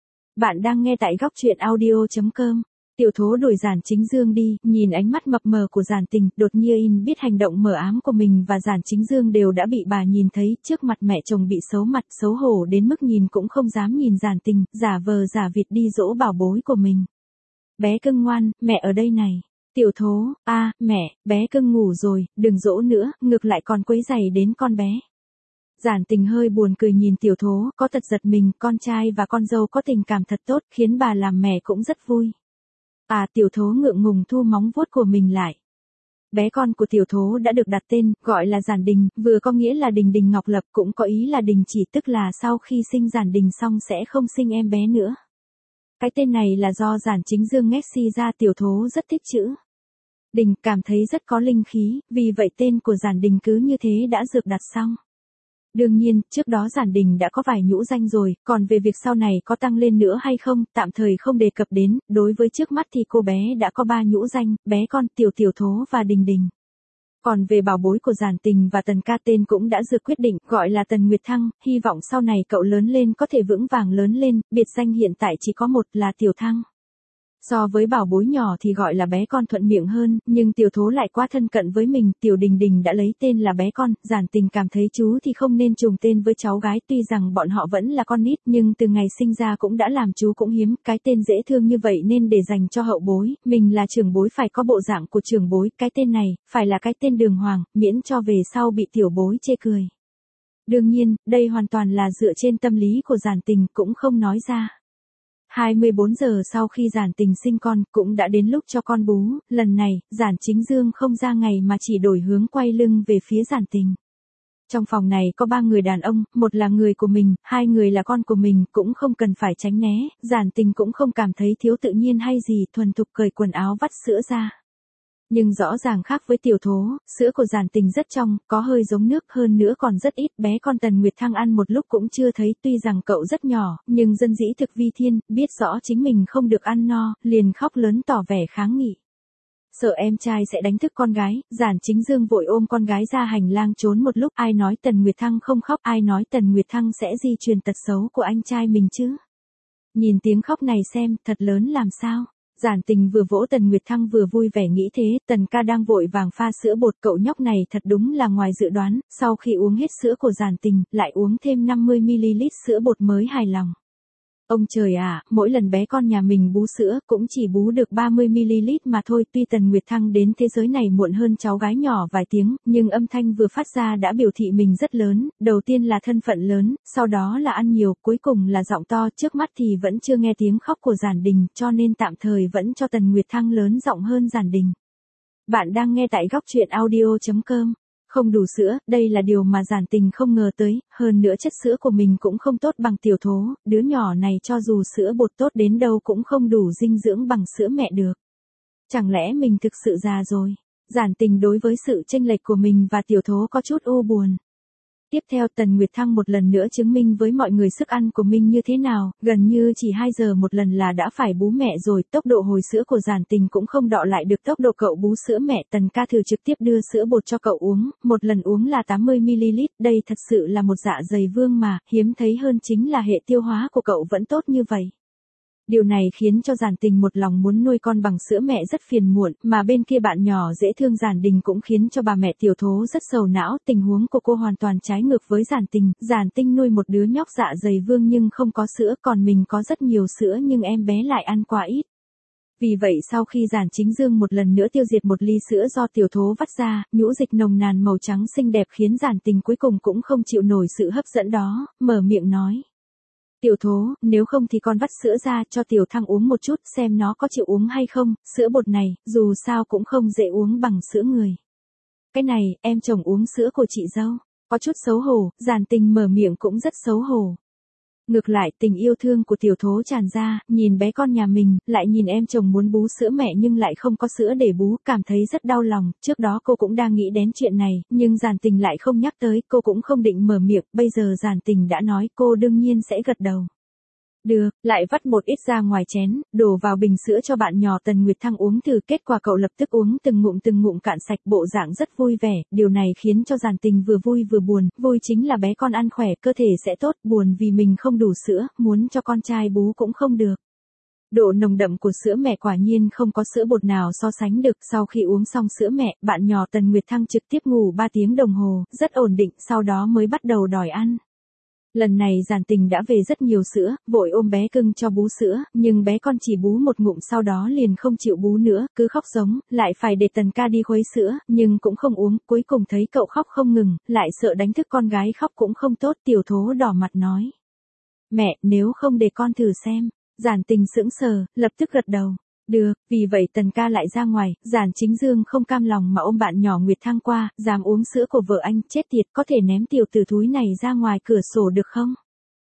Bạn đang nghe tại góc truyện audio.com. Tiểu Thố đuổi Giản Chính Dương đi, nhìn ánh mắt mập mờ của Giản Tình, đột nhiên biết hành động mờ ám của mình và Giản Chính Dương đều đã bị bà nhìn thấy, trước mặt mẹ chồng bị xấu mặt, xấu hổ đến mức nhìn cũng không dám nhìn Giản Tình, giả vờ giả vịt đi dỗ bảo bối của mình. Bé cưng ngoan, mẹ ở đây này. Tiểu Thố, mẹ, bé cưng ngủ rồi, đừng dỗ nữa, ngược lại còn quấy rầy đến con bé. Giản Tình hơi buồn cười nhìn Tiểu Thố, có thật giật mình, con trai và con dâu có tình cảm thật tốt, khiến bà làm mẹ cũng rất vui. Tiểu Thố ngượng ngùng thu móng vuốt của mình lại. Bé con của Tiểu Thố đã được đặt tên, gọi là Giản Đình, vừa có nghĩa là Đình Đình Ngọc Lập, cũng có ý là đình chỉ, tức là sau khi sinh Giản Đình xong sẽ không sinh em bé nữa. Cái tên này là do Giản Chính Dương Ngexi ra. Tiểu Thố rất thích chữ Đình, cảm thấy rất có linh khí, vì vậy tên của Giản Đình cứ như thế đã được đặt xong. Đương nhiên, trước đó Giản Đình đã có vài nhũ danh rồi, còn về việc sau này có tăng lên nữa hay không, tạm thời không đề cập đến, đối với trước mắt thì cô bé đã có 3 nhũ danh, bé con, Tiểu Thố và Đình Đình. Còn về bảo bối của Giản Tình và Tần ca tên cũng đã được quyết định, gọi là Tần Nguyệt Thăng, hy vọng sau này cậu lớn lên có thể vững vàng lớn lên, biệt danh hiện tại chỉ có một là Tiểu Thăng. So với bảo bối nhỏ thì gọi là bé con thuận miệng hơn, nhưng Tiểu Thố lại quá thân cận với mình, Tiểu Đình Đình đã lấy tên là bé con, Giản Tình cảm thấy chú thì không nên trùng tên với cháu gái, tuy rằng bọn họ vẫn là con nít, nhưng từ ngày sinh ra cũng đã làm chú cũng hiếm, cái tên dễ thương như vậy nên để dành cho hậu bối, mình là trưởng bối phải có bộ dạng của trưởng bối, cái tên này, phải là cái tên đường hoàng, miễn cho về sau bị tiểu bối chê cười. Đương nhiên, đây hoàn toàn là dựa trên tâm lý của Giản Tình, cũng không nói ra. 24 giờ sau khi Giản Tình sinh con, cũng đã đến lúc cho con bú, lần này, Giản Chính Dương không ra ngày mà chỉ đổi hướng quay lưng về phía Giản Tình. Trong phòng này có 3 người đàn ông, một là người của mình, 2 người là con của mình, cũng không cần phải tránh né, Giản Tình cũng không cảm thấy thiếu tự nhiên hay gì, thuần thục cởi quần áo vắt sữa ra. Nhưng rõ ràng khác với Tiểu Thố, sữa của Giản Tình rất trong, có hơi giống nước, hơn nữa còn rất ít, bé con Tần Nguyệt Thăng ăn một lúc cũng chưa thấy, tuy rằng cậu rất nhỏ, nhưng dân dĩ thực vi thiên, biết rõ chính mình không được ăn no, liền khóc lớn tỏ vẻ kháng nghị. Sợ em trai sẽ đánh thức con gái, Giản Chính Dương vội ôm con gái ra hành lang trốn một lúc, ai nói Tần Nguyệt Thăng không khóc, ai nói Tần Nguyệt Thăng sẽ di truyền tật xấu của anh trai mình chứ. Nhìn tiếng khóc này xem, thật lớn làm sao. Giản Tình vừa vỗ Tần Nguyệt Thăng vừa vui vẻ nghĩ thế, Tần ca đang vội vàng pha sữa bột, cậu nhóc này thật đúng là ngoài dự đoán, sau khi uống hết sữa của Giản Tình, lại uống thêm 50ml sữa bột mới hài lòng. Ông trời ạ, mỗi lần bé con nhà mình bú sữa cũng chỉ bú được 30ml mà thôi, tuy Tần Nguyệt Thăng đến thế giới này muộn hơn cháu gái nhỏ vài tiếng, nhưng âm thanh vừa phát ra đã biểu thị mình rất lớn, đầu tiên là thân phận lớn, sau đó là ăn nhiều, cuối cùng là giọng to, trước mắt thì vẫn chưa nghe tiếng khóc của Giản Đình, cho nên tạm thời vẫn cho Tần Nguyệt Thăng lớn giọng hơn Giản Đình. Bạn đang nghe tại góc truyện audio.com. Không đủ sữa, đây là điều mà Giản Tình không ngờ tới, hơn nữa chất sữa của mình cũng không tốt bằng Tiểu Thố, đứa nhỏ này cho dù sữa bột tốt đến đâu cũng không đủ dinh dưỡng bằng sữa mẹ được. Chẳng lẽ mình thực sự già rồi? Giản Tình đối với sự chênh lệch của mình và Tiểu Thố có chút u buồn. Tiếp theo Tần Nguyệt Thăng một lần nữa chứng minh với mọi người sức ăn của mình như thế nào, gần như chỉ 2 giờ một lần là đã phải bú mẹ rồi, tốc độ hồi sữa của Giản Tình cũng không đọ lại được tốc độ cậu bú sữa mẹ. Tần ca thử trực tiếp đưa sữa bột cho cậu uống, một lần uống là 80ml, đây thật sự là một dạ dày vương mà, hiếm thấy hơn chính là hệ tiêu hóa của cậu vẫn tốt như vậy. Điều này khiến cho Giản Tình một lòng muốn nuôi con bằng sữa mẹ rất phiền muộn, mà bên kia bạn nhỏ dễ thương Giản Đình cũng khiến cho bà mẹ Tiểu Thố rất sầu não, tình huống của cô hoàn toàn trái ngược với Giản Tình, Giản Tinh nuôi một đứa nhóc dạ dày vương nhưng không có sữa, còn mình có rất nhiều sữa nhưng em bé lại ăn quá ít. Vì vậy sau khi Giản Chính Dương một lần nữa tiêu diệt một ly sữa do Tiểu Thố vắt ra, nhũ dịch nồng nàn màu trắng xinh đẹp khiến Giản Tình cuối cùng cũng không chịu nổi sự hấp dẫn đó, mở miệng nói. Tiểu Thố, nếu không thì con vắt sữa ra cho Tiểu Thăng uống một chút xem nó có chịu uống hay không, sữa bột này, dù sao cũng không dễ uống bằng sữa người. Cái này, em chồng uống sữa của chị dâu, có chút xấu hổ, Giản Tình mở miệng cũng rất xấu hổ. Ngược lại, tình yêu thương của Tiểu Thố tràn ra, nhìn bé con nhà mình, lại nhìn em chồng muốn bú sữa mẹ nhưng lại không có sữa để bú, cảm thấy rất đau lòng, trước đó cô cũng đang nghĩ đến chuyện này, nhưng Giản Tình lại không nhắc tới, cô cũng không định mở miệng, bây giờ Giản Tình đã nói, cô đương nhiên sẽ gật đầu. Được, lại vắt một ít ra ngoài chén, đổ vào bình sữa cho bạn nhỏ Tần Nguyệt Thăng uống thử, kết quả cậu lập tức uống từng ngụm cạn sạch, bộ dạng rất vui vẻ, điều này khiến cho Giản Tình vừa vui vừa buồn, vui chính là bé con ăn khỏe, cơ thể sẽ tốt, buồn vì mình không đủ sữa, muốn cho con trai bú cũng không được. Độ nồng đậm của sữa mẹ quả nhiên không có sữa bột nào so sánh được, sau khi uống xong sữa mẹ, bạn nhỏ Tần Nguyệt Thăng trực tiếp ngủ 3 tiếng đồng hồ, rất ổn định, sau đó mới bắt đầu đòi ăn. Lần này Giản Tình đã về rất nhiều sữa, vội ôm bé cưng cho bú sữa, nhưng bé con chỉ bú một ngụm sau đó liền không chịu bú nữa, cứ khóc giống, lại phải để Tần ca đi khuấy sữa, nhưng cũng không uống, cuối cùng thấy cậu khóc không ngừng, lại sợ đánh thức con gái khóc cũng không tốt, Tiểu Thố đỏ mặt nói. Mẹ, nếu không để con thử xem. Giản Tình sững sờ, lập tức gật đầu. Được, vì vậy Tần ca lại ra ngoài, Giản Chính Dương không cam lòng mà ôm bạn nhỏ Nguyệt Thăng qua, dám uống sữa của vợ anh, chết tiệt, có thể ném tiểu tử thúi này ra ngoài cửa sổ được không?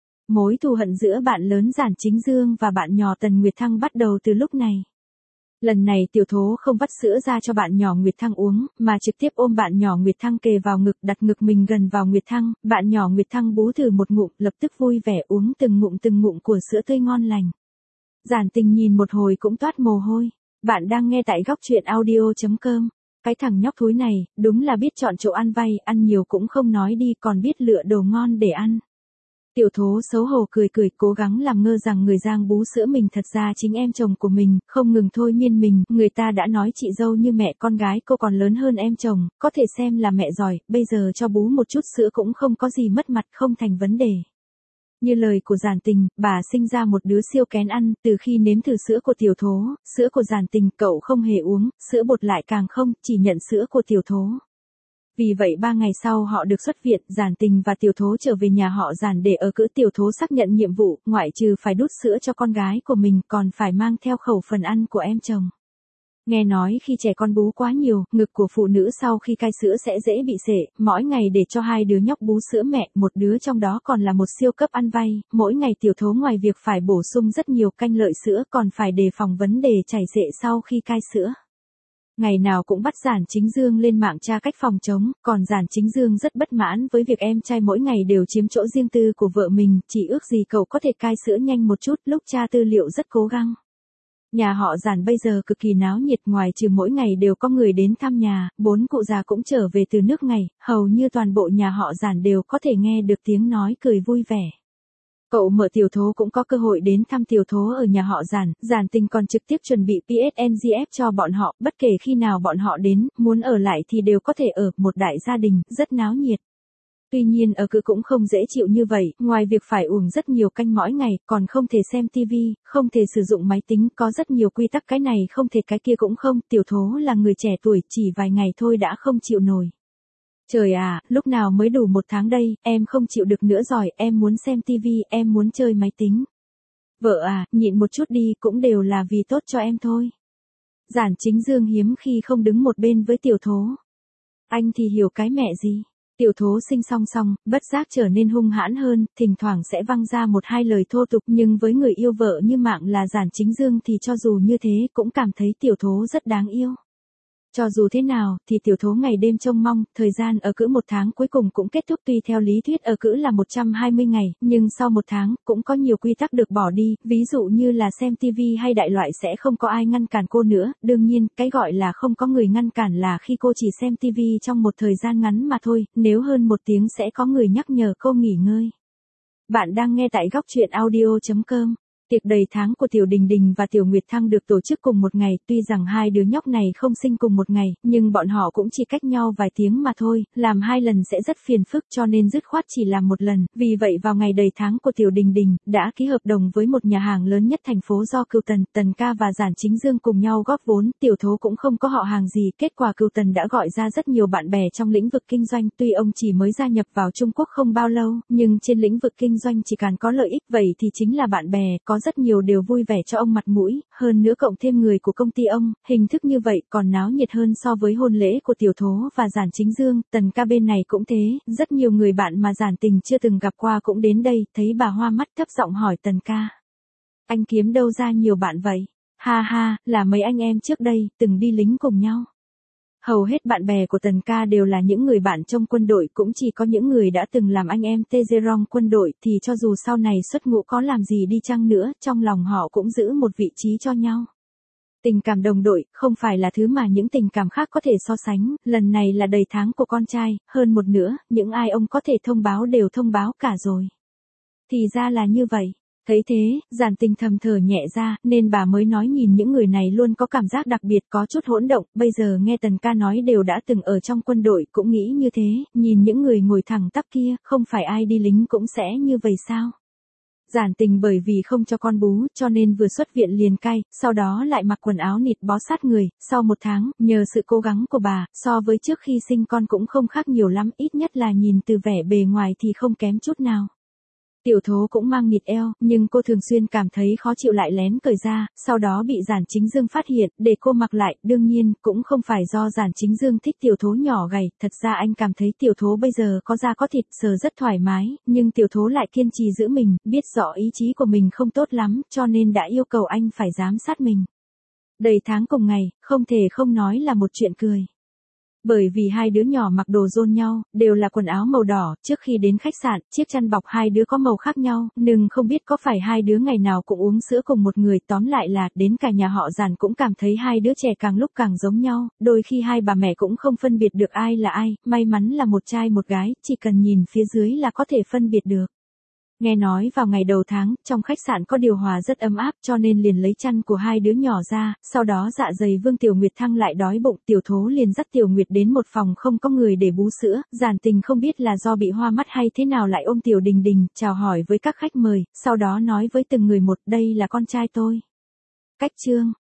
Mối thù hận giữa bạn lớn Giản Chính Dương và bạn nhỏ Tần Nguyệt Thăng bắt đầu từ lúc này. Lần này Tiểu Thố không vắt sữa ra cho bạn nhỏ Nguyệt Thăng uống, mà trực tiếp ôm bạn nhỏ Nguyệt Thăng kề vào ngực, đặt ngực mình gần vào Nguyệt Thăng, bạn nhỏ Nguyệt Thăng bú thử một ngụm, lập tức vui vẻ uống từng ngụm của sữa tươi ngon lành. Giản Tình nhìn một hồi cũng toát mồ hôi. Bạn đang nghe tại góc truyện audio.com. Cái thằng nhóc thúi này, đúng là biết chọn chỗ ăn vay, ăn nhiều cũng không nói đi, còn biết lựa đồ ngon để ăn. Tiểu Thố xấu hổ cười cười, cố gắng làm ngơ rằng người Giang bú sữa mình thật ra chính em chồng của mình, không ngừng thôi miên mình, người ta đã nói chị dâu như mẹ, con gái cô còn lớn hơn em chồng, có thể xem là mẹ giỏi, bây giờ cho bú một chút sữa cũng không có gì mất mặt, không thành vấn đề. Như lời của Giản Tình, bà sinh ra một đứa siêu kén ăn, từ khi nếm thử sữa của Tiểu Thố, sữa của Giản Tình cậu không hề uống, sữa bột lại càng không, chỉ nhận sữa của Tiểu Thố. Vì vậy 3 ngày sau họ được xuất viện, Giản Tình và Tiểu Thố trở về nhà họ Giản để ở cữ. Tiểu Thố xác nhận nhiệm vụ, ngoại trừ phải đút sữa cho con gái của mình còn phải mang theo khẩu phần ăn của em chồng. Nghe nói khi trẻ con bú quá nhiều, ngực của phụ nữ sau khi cai sữa sẽ dễ bị sệ, mỗi ngày để cho 2 đứa nhóc bú sữa mẹ, một đứa trong đó còn là một siêu cấp ăn vay, mỗi ngày Tiểu Thố ngoài việc phải bổ sung rất nhiều canh lợi sữa còn phải đề phòng vấn đề chảy sệ sau khi cai sữa. Ngày nào cũng bắt Giản Chính Dương lên mạng tra cách phòng chống, còn Giản Chính Dương rất bất mãn với việc em trai mỗi ngày đều chiếm chỗ riêng tư của vợ mình, chỉ ước gì cậu có thể cai sữa nhanh một chút, lúc tra tư liệu rất cố gắng. Nhà họ Giản bây giờ cực kỳ náo nhiệt, ngoài trừ mỗi ngày đều có người đến thăm nhà, 4 cụ già cũng trở về từ nước ngày, hầu như toàn bộ nhà họ Giản đều có thể nghe được tiếng nói cười vui vẻ. Cậu mở Tiểu Thố cũng có cơ hội đến thăm Tiểu Thố ở nhà họ Giản, Giản Tình còn trực tiếp chuẩn bị PSNGF cho bọn họ, bất kể khi nào bọn họ đến, muốn ở lại thì đều có thể ở, một đại gia đình, rất náo nhiệt. Tuy nhiên ở cữ cũng không dễ chịu như vậy, ngoài việc phải uống rất nhiều canh mỗi ngày, còn không thể xem tivi, không thể sử dụng máy tính, có rất nhiều quy tắc, cái này không thể cái kia cũng không, Tiểu Thố là người trẻ tuổi, chỉ vài ngày thôi đã không chịu nổi. Trời à, lúc nào mới đủ 1 tháng đây, em không chịu được nữa rồi, em muốn xem tivi, em muốn chơi máy tính. Vợ à, nhịn một chút đi, cũng đều là vì tốt cho em thôi. Giản Chính Dương hiếm khi không đứng một bên với Tiểu Thố. Anh thì hiểu cái mẹ gì. Tiểu Thố sinh song song, bất giác trở nên hung hãn hơn, thỉnh thoảng sẽ văng ra 1-2 lời thô tục, nhưng với người yêu vợ như mạng là Giản Chính Dương thì cho dù như thế cũng cảm thấy Tiểu Thố rất đáng yêu. Cho dù thế nào, thì Tiểu Thố ngày đêm trông mong, thời gian ở cữ 1 tháng cuối cùng cũng kết thúc, tuy theo lý thuyết ở cữ là 120 ngày, nhưng sau 1 tháng, cũng có nhiều quy tắc được bỏ đi, ví dụ như là xem tivi hay đại loại sẽ không có ai ngăn cản cô nữa, đương nhiên, cái gọi là không có người ngăn cản là khi cô chỉ xem tivi trong một thời gian ngắn mà thôi, nếu hơn 1 tiếng sẽ có người nhắc nhở cô nghỉ ngơi. Bạn đang nghe tại góc truyện audio.com. Tiệc đầy tháng của Tiểu Đình Đình và Tiểu Nguyệt Thăng được tổ chức cùng một ngày, tuy rằng 2 đứa nhóc này không sinh cùng một ngày, nhưng bọn họ cũng chỉ cách nhau vài tiếng mà thôi, làm 2 lần sẽ rất phiền phức cho nên dứt khoát chỉ làm 1 lần, vì vậy vào ngày đầy tháng của Tiểu Đình Đình, đã ký hợp đồng với một nhà hàng lớn nhất thành phố do Cừu Tần, Tần ca và Giản Chính Dương cùng nhau góp vốn, Tiểu Thố cũng không có họ hàng gì, kết quả Cừu Tần đã gọi ra rất nhiều bạn bè trong lĩnh vực kinh doanh, tuy ông chỉ mới gia nhập vào Trung Quốc không bao lâu, nhưng trên lĩnh vực kinh doanh chỉ cần có lợi ích, vậy thì chính là bạn bè, có rất nhiều đều vui vẻ cho ông mặt mũi, hơn nữa cộng thêm người của công ty ông, hình thức như vậy còn náo nhiệt hơn so với hôn lễ của Tiểu Thố và Giản Chính Dương, Tần ca bên này cũng thế, rất nhiều người bạn mà Giản Tình chưa từng gặp qua cũng đến đây, thấy bà hoa mắt thấp giọng hỏi Tần ca. Anh kiếm đâu ra nhiều bạn vậy? Ha ha, là mấy anh em trước đây, từng đi lính cùng nhau. Hầu hết bạn bè của Tần ca đều là những người bạn trong quân đội, cũng chỉ có những người đã từng làm anh em Tezerong quân đội, thì cho dù sau này xuất ngũ có làm gì đi chăng nữa, trong lòng họ cũng giữ một vị trí cho nhau. Tình cảm đồng đội, không phải là thứ mà những tình cảm khác có thể so sánh, lần này là đầy tháng của con trai, hơn một nữa, những ai ông có thể thông báo đều thông báo cả rồi. Thì ra là như vậy. Thấy thế, Giản Tình thầm thở nhẹ ra, nên bà mới nói nhìn những người này luôn có cảm giác đặc biệt có chút hỗn động, bây giờ nghe Tần ca nói đều đã từng ở trong quân đội cũng nghĩ như thế, nhìn những người ngồi thẳng tắp kia, không phải ai đi lính cũng sẽ như vậy sao? Giản Tình bởi vì không cho con bú cho nên vừa xuất viện liền cai, sau đó lại mặc quần áo nịt bó sát người, sau 1 tháng, nhờ sự cố gắng của bà, so với trước khi sinh con cũng không khác nhiều lắm, ít nhất là nhìn từ vẻ bề ngoài thì không kém chút nào. Tiểu Thố cũng mang nịt eo, nhưng cô thường xuyên cảm thấy khó chịu lại lén cởi ra, sau đó bị Giản Chính Dương phát hiện, để cô mặc lại, đương nhiên, cũng không phải do Giản Chính Dương thích Tiểu Thố nhỏ gầy, thật ra anh cảm thấy Tiểu Thố bây giờ có da có thịt, sờ rất thoải mái, nhưng Tiểu Thố lại kiên trì giữ mình, biết rõ ý chí của mình không tốt lắm, cho nên đã yêu cầu anh phải giám sát mình. Đầy tháng cùng ngày, không thể không nói là một chuyện cười. Bởi vì hai đứa nhỏ mặc đồ dôn nhau, đều là quần áo màu đỏ, trước khi đến khách sạn, chiếc chăn bọc hai đứa có màu khác nhau, nhưng không biết có phải hai đứa ngày nào cũng uống sữa cùng một người, tóm lại là, đến cả nhà họ Giản cũng cảm thấy hai đứa trẻ càng lúc càng giống nhau, đôi khi hai bà mẹ cũng không phân biệt được ai là ai, may mắn là một trai một gái, chỉ cần nhìn phía dưới là có thể phân biệt được. Nghe nói vào ngày đầu tháng, trong khách sạn có điều hòa rất ấm áp cho nên liền lấy chăn của hai đứa nhỏ ra, sau đó dạ dày Vương Tiểu Nguyệt Thăng lại đói bụng, Tiểu Thố liền dắt Tiểu Nguyệt đến một phòng không có người để bú sữa, Giản Tình không biết là do bị hoa mắt hay thế nào lại ôm Tiểu Đình Đình, chào hỏi với các khách mời, sau đó nói với từng người một, đây là con trai tôi. Cách chương